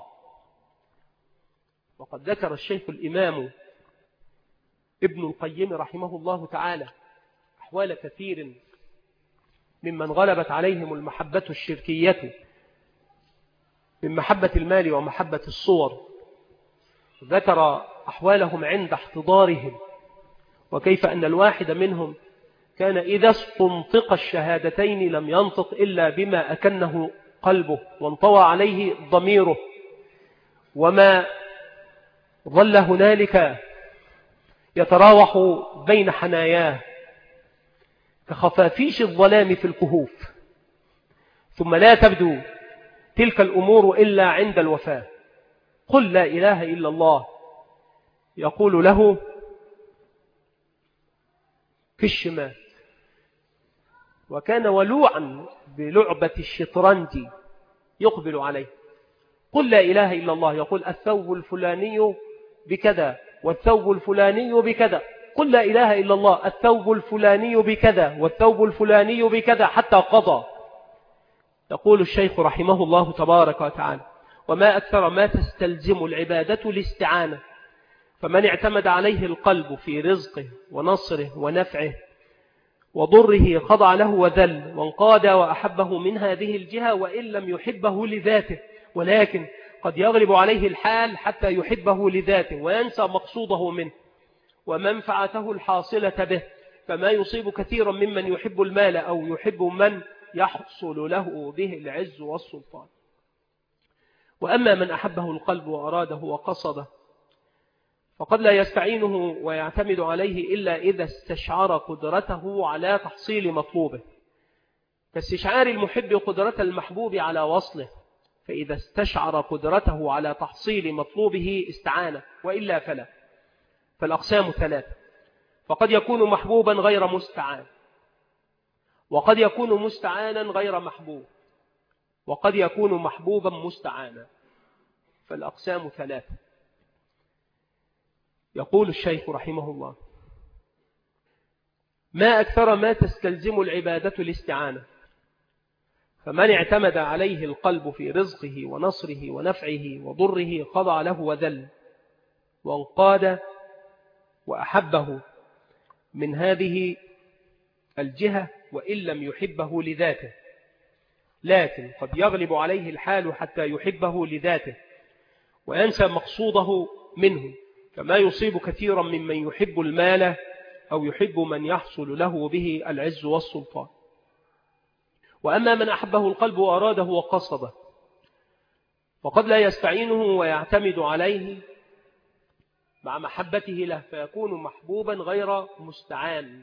وقد ذكر الشيخ الإمام ابن القيم رحمه الله تعالى أحوال كثير ممن غلبت عليهم المحبة الشركية من محبة المال ومحبة الصور، ذكر أحوالهم عند احتضارهم، وكيف أن الواحد منهم كان إذا استنطق الشهادتين لم ينطق إلا بما أكنه قلبه وانطوى عليه ضميره، وما ظل هنالك يتراوح بين حناياه كخفافيش الظلام في الكهوف، ثم لا تبدو تلك الأمور إلا عند الوفاة. قل لا إله إلا الله، يقول له كش مات. وكان ولوعا بلعبة الشطرنج يقبل عليه. قل لا إله إلا الله، يقول الثوب الفلاني بكذا والثوب الفلاني بكذا. قل لا إله إلا الله، الثوب الفلاني بكذا والثوب الفلاني بكذا، حتى قضى. يقول الشيخ رحمه الله تبارك وتعالى: وما أكثر ما تستلزم العبادة الاستعانة، فمن اعتمد عليه القلب في رزقه ونصره ونفعه وضره خضع له وذل وانقاد وأحبه من هذه الجهة وإن لم يحبه لذاته، ولكن قد يغلب عليه الحال حتى يحبه لذاته وينسى مقصوده منه ومنفعته الحاصلة به، فما يصيب كثيرا ممن يحب المال أو يحب من يحصل له به العز والسلطان. وأما من أحبه القلب وأراده وقصده فقد لا يستعينه ويعتمد عليه إلا إذا استشعر قدرته على تحصيل مطلوبه، كاستشعار المحب قدرة المحبوب على وصله، فإذا استشعر قدرته على تحصيل مطلوبه استعانه، وإلا فلا. فالأقسام ثلاثة: فقد يكون محبوبا غير مستعان، وقد يكون مستعانا غير محبوب، وقد يكون محبوبا مستعانا. فالأقسام ثلاثة. يقول الشيخ رحمه الله: ما أكثر ما تستلزم العبادة الاستعانة، فمن اعتمد عليه القلب في رزقه ونصره ونفعه وضره خضع له وذل وانقاد وأحبه من هذه الجهة وإن لم يحبه لذاته، لكن قد يغلب عليه الحال حتى يحبه لذاته وينسى مقصوده منه، كما يصيب كثيرا ممن يحب المال أو يحب من يحصل له به العز والسلطان. وأما من أحبه القلب وأراده وقصده فقد لا يستعينه ويعتمد عليه مع محبته له، فيكون محبوبا غير مستعان،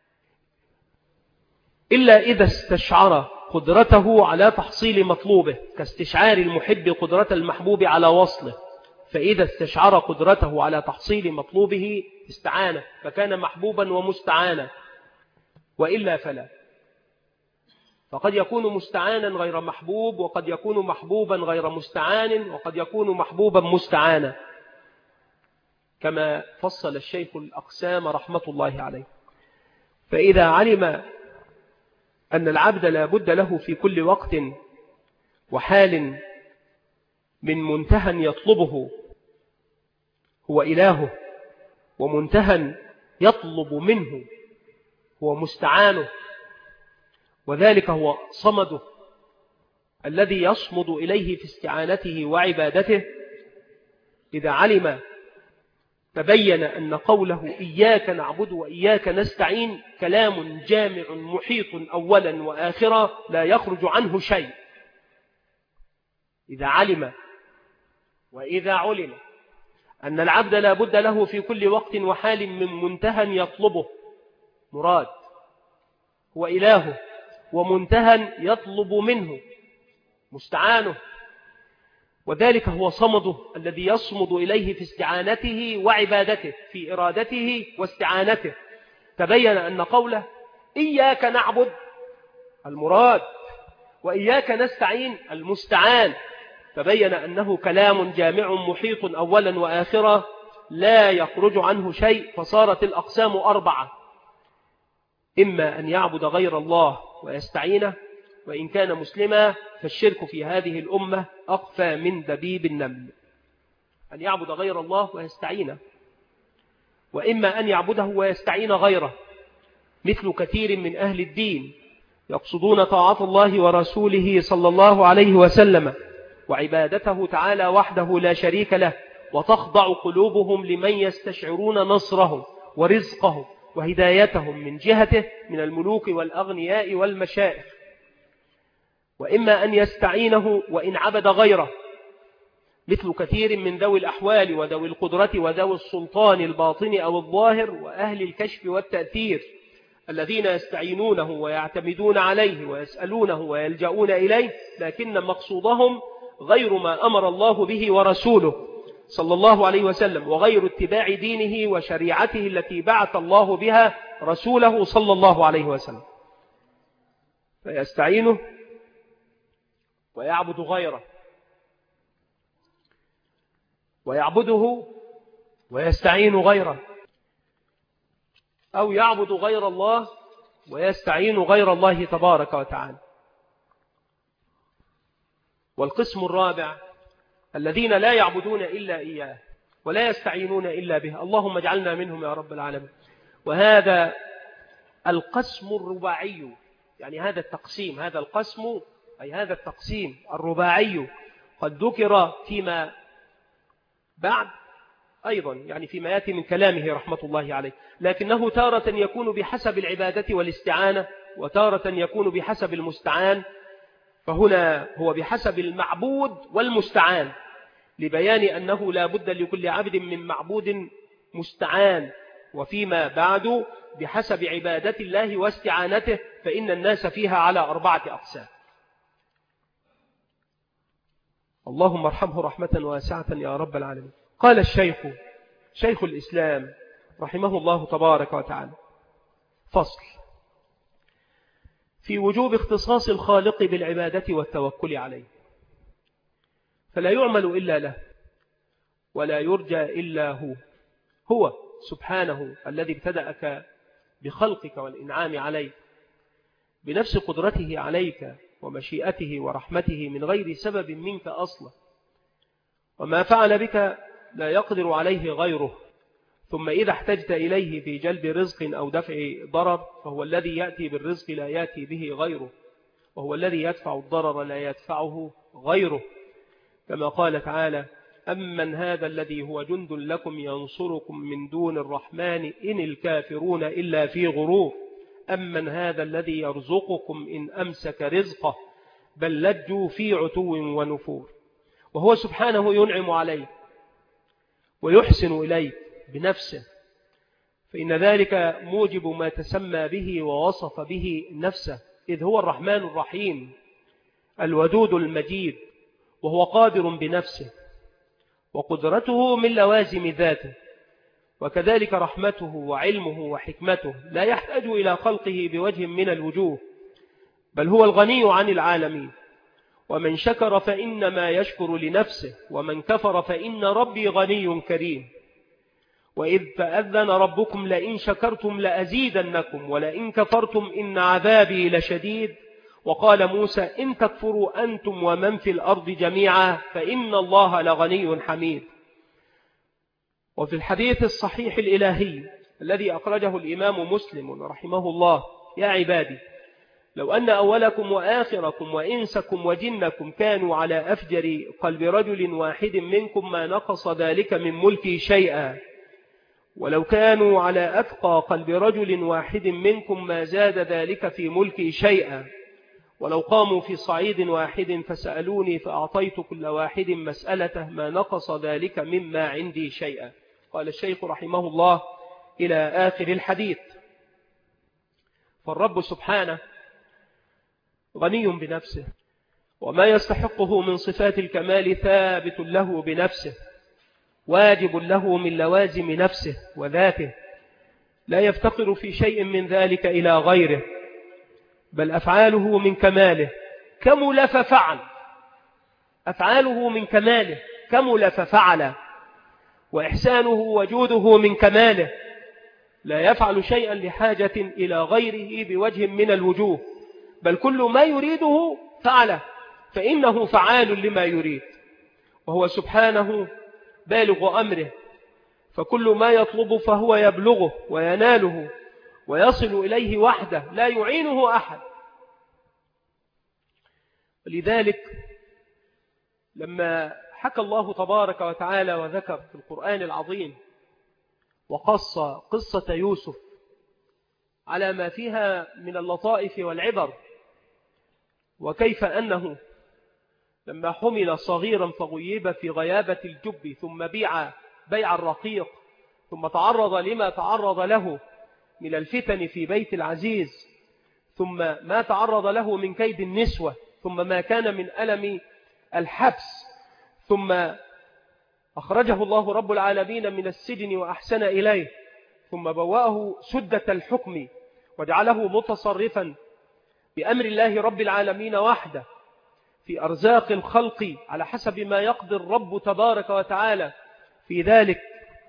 إلا إذا استشعر قدرته على تحصيل مطلوبه، كاستشعار المحب قدرة المحبوب على وصله، فإذا استشعر قدرته على تحصيل مطلوبه استعانه، فكان محبوبا ومستعانا، وإلا فلا. فقد يكون مستعانا غير محبوب، وقد يكون محبوبا غير مستعان، وقد يكون محبوبا مستعانا، كما فصل الشيخ الأقسام رحمة الله عليه. فإذا علم أن العبد لا بد له في كل وقت وحال من منتهى يطلبه هو إلهه، ومنتهى يطلب منه هو مستعانه، وذلك هو صمده الذي يصمد إليه في استعانته وعبادته، إذا علم تبين أن قوله إياك نعبد وإياك نستعين كلام جامع محيط أولا وآخرا لا يخرج عنه شيء. إذا علم وإذا علم أن العبد لا بد له في كل وقت وحال من منتهى يطلبه، مراد هو إلهه، ومنتهى يطلب منه مستعانه، وذلك هو صمده الذي يصمد إليه في استعانته وعبادته، في إرادته واستعانته. تبين أن قوله إياك نعبد المراد وإياك نستعين المستعان، تبين أنه كلام جامع محيط أولا وآخرا لا يخرج عنه شيء. فصارت الأقسام أربعة: إما أن يعبد غير الله ويستعينه، وإن كان مسلما فالشرك في هذه الأمة أخفى من دبيب النمل. أن يعبد غير الله ويستعينه، وإما أن يعبده ويستعين غيره، مثل كثير من أهل الدين يقصدون طاعة الله ورسوله صلى الله عليه وسلم وعبادته تعالى وحده لا شريك له، وتخضع قلوبهم لمن يستشعرون نصره ورزقه وهدايتهم من جهته من الملوك والأغنياء والمشائخ. وإما أن يستعينه وإن عبد غيره، مثل كثير من ذوي الأحوال وذوي القدرة وذوي السلطان الباطن أو الظاهر وأهل الكشف والتأثير، الذين يستعينونه ويعتمدون عليه ويسألونه ويلجؤون إليه، لكن مقصودهم غير ما أمر الله به ورسوله صلى الله عليه وسلم، وغير اتباع دينه وشريعته التي بعث الله بها رسوله صلى الله عليه وسلم. فيستعينه ويعبد غيره، ويعبده ويستعين غيره، أو يعبد غير الله ويستعين غير الله تبارك وتعالى. والقسم الرابع الذين لا يعبدون إلا إياه ولا يستعينون إلا به، اللهم اجعلنا منهم يا رب العالمين. وهذا القسم الرباعي، يعني هذا التقسيم، هذا القسم أي هذا التقسيم الرباعي قد ذكر فيما بعد أيضا، يعني فيما يأتي من كلامه رحمة الله عليه، لكنه تارة يكون بحسب العبادة والاستعانة، وتارة يكون بحسب المستعان. فهنا هو بحسب المعبود والمستعان، لبيان أنه لا بد لكل عبد من معبود مستعان. وفيما بعد بحسب عبادة الله واستعانته، فإن الناس فيها على أربعة أقسام. اللهم ارحمه رحمة واسعة يا رب العالمين. قال الشيخ شيخ الإسلام رحمه الله تبارك وتعالى: فصل في وجوب اختصاص الخالق بالعبادة والتوكل عليه، فلا يعمل إلا له ولا يرجى إلا هو، هو سبحانه الذي ابتدأك بخلقك والإنعام عليك بنفس قدرته عليك ومشيئته ورحمته من غير سبب منك أصلا، وما فعل بك لا يقدر عليه غيره. ثم إذا احتجت إليه في جلب رزق أو دفع ضرر فهو الذي يأتي بالرزق لا يأتي به غيره، وهو الذي يدفع الضرر لا يدفعه غيره، كما قال تعالى: أمن هذا الذي هو جند لكم ينصركم من دون الرحمن إن الكافرون إلا في غرور، أمن هذا الذي يرزقكم إن أمسك رزقه بل لجوا في عتو ونفور. وهو سبحانه ينعم عليك ويحسن إليك بنفسه، فإن ذلك موجب ما تسمى به ووصف به نفسه، إذ هو الرحمن الرحيم الودود المجيد، وهو قادر بنفسه، وقدرته من لوازم ذاته، وكذلك رحمته وعلمه وحكمته لا يحتاج إلى خلقه بوجه من الوجوه، بل هو الغني عن العالمين. ومن شكر فإنما يشكر لنفسه، ومن كفر فإن ربي غني كريم. وإذ تأذن ربكم لئن شكرتم لأزيدنكم ولئن كفرتم إن عذابي لشديد. وقال موسى: إن تكفروا أنتم ومن في الأرض جميعا فإن الله لغني حميد. وفي الحديث الصحيح الإلهي الذي أخرجه الإمام مسلم رحمه الله: يا عبادي لو أن أولكم وآخركم وإنسكم وجنكم كانوا على أفجر قلب رجل واحد منكم ما نقص ذلك من ملكي شيئا. ولو كانوا على أتقى قلب رجل واحد منكم ما زاد ذلك في ملكي شيئا ولو قاموا في صعيد واحد فسألوني فأعطيت كل واحد مسألته ما نقص ذلك مما عندي شيئا. قال الشيخ رحمه الله إلى آخر الحديث. فالرب سبحانه غني بنفسه، وما يستحقه من صفات الكمال ثابت له بنفسه، واجب له من لوازم نفسه وذاته، لا يفتقر في شيء من ذلك إلى غيره، بل أفعاله من كماله كمل ففعل، أفعاله من كماله كمل ففعل، وإحسانه وجوده من كماله، لا يفعل شيئا لحاجة إلى غيره بوجه من الوجوه، بل كل ما يريده فعله، فإنه فعال لما يريد، وهو سبحانه بالغ أمره، فكل ما يطلب فهو يبلغه ويناله ويصل إليه وحده لا يعينه أحد. ولذلك لما حكى الله تبارك وتعالى وذكر في القرآن العظيم وقص قصة يوسف على ما فيها من اللطائف والعبر، وكيف أنه لما حمل صغيرا فغيب في غيابة الجب ثم بيع بيع الرقيق ثم تعرض لما تعرض له من الفتن في بيت العزيز، ثم ما تعرض له من كيد النسوة، ثم ما كان من ألم الحبس، ثم أخرجه الله رب العالمين من السجن وأحسن إليه، ثم بوأه سدة الحكم وجعله متصرفا بأمر الله رب العالمين وحده في أرزاق الخلق على حسب ما يقدر الرب تبارك وتعالى في ذلك،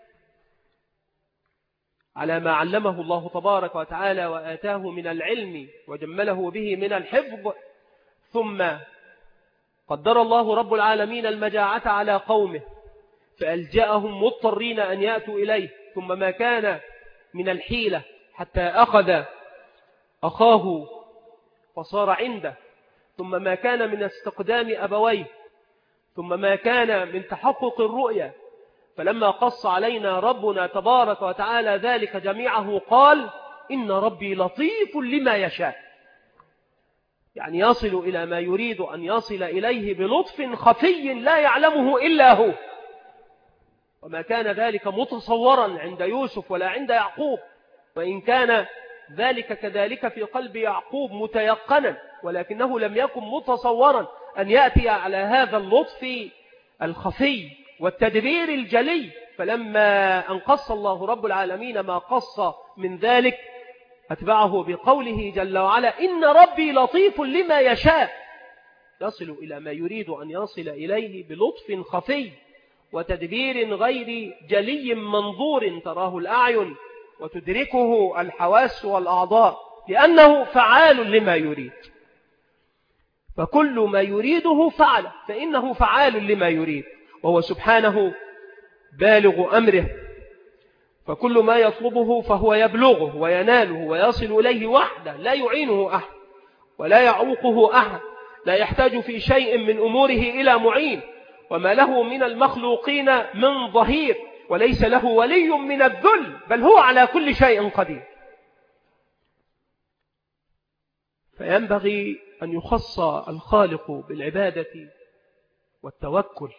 على ما علمه الله تبارك وتعالى وآتاه من العلم وجمله به من الحفظ. ثم قدر الله رب العالمين المجاعة على قومه فألجأهم مضطرين أن يأتوا إليه، ثم ما كان من الحيلة حتى أخذ أخاه فصار عنده، ثم ما كان من استقدام أبويه، ثم ما كان من تحقق الرؤية. فلما قص علينا ربنا تبارك وتعالى ذلك جميعه قال إن ربي لطيف لما يشاء، يعني يصل إلى ما يريد أن يصل إليه بلطف خفي لا يعلمه إلا هو، وما كان ذلك متصورا عند يوسف ولا عند يعقوب، وإن كان ذلك كذلك في قلب يعقوب متيقنا، ولكنه لم يكن متصورا أن يأتي على هذا اللطف الخفي والتدبير الجلي. فلما أن قص الله رب العالمين ما قص من ذلك أتبعه بقوله جل وعلا إن ربي لطيف لما يشاء، يصل إلى ما يريد أن يصل إليه بلطف خفي وتدبير غير جلي منظور تراه الأعين وتدركه الحواس والأعضاء، لأنه فعال لما يريد، فكل ما يريده فعل، فإنه فعال لما يريد، وهو سبحانه بالغ أمره، فكل ما يطلبه فهو يبلغه ويناله ويصل إليه وحده لا يعينه أحد ولا يعوقه أحد، لا يحتاج في شيء من أموره إلى معين، وما له من المخلوقين من ظهير، وليس له ولي من الذل، بل هو على كل شيء قدير. فينبغي أن يخص الخالق بالعبادة والتوكل،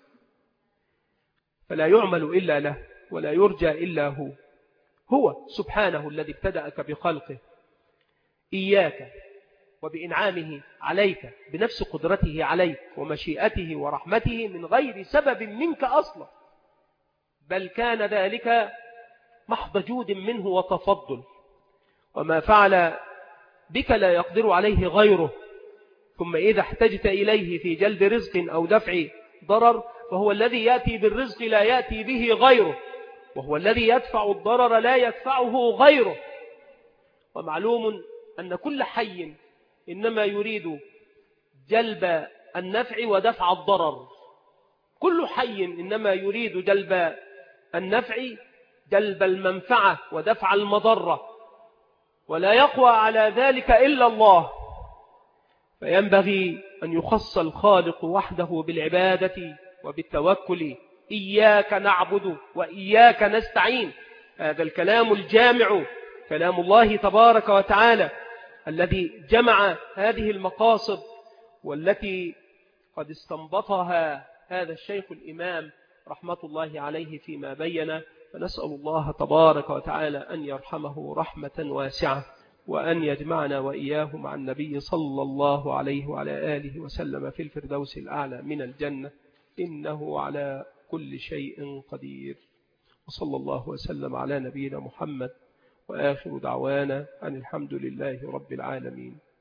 فلا يعمل إلا له ولا يرجى إلا هو، هو سبحانه الذي ابتدأك بخلقه إياك وبإنعامه عليك بنفس قدرته عليك ومشيئته ورحمته من غير سبب منك أصلا، بل كان ذلك محض جود منه وتفضل، وما فعل بك لا يقدر عليه غيره. ثم إذا احتجت إليه في جلب رزق أو دفع ضرر فهو الذي يأتي بالرزق لا يأتي به غيره، وهو الذي يدفع الضرر لا يدفعه غيره. ومعلوم أن كل حي إنما يريد جلب النفع ودفع الضرر، كل حي إنما يريد جلب النفع جلب المنفعة ودفع المضرة، ولا يقوى على ذلك إلا الله. فينبغي أن يخص الخالق وحده بالعبادة وبالتوكل، إياك نعبد وإياك نستعين، هذا الكلام الجامع كلام الله تبارك وتعالى الذي جمع هذه المقاصد والتي قد استنبطها هذا الشيخ الإمام رحمة الله عليه فيما بين. فنسأل الله تبارك وتعالى أن يرحمه رحمة واسعة وأن يجمعنا وإياه مع النبي صلى الله عليه وعلى آله وسلم في الفردوس الأعلى من الجنة، إنه على كل شيء قدير. وصلى الله وسلم على نبينا محمد، وآخر دعوانا أن الحمد لله رب العالمين.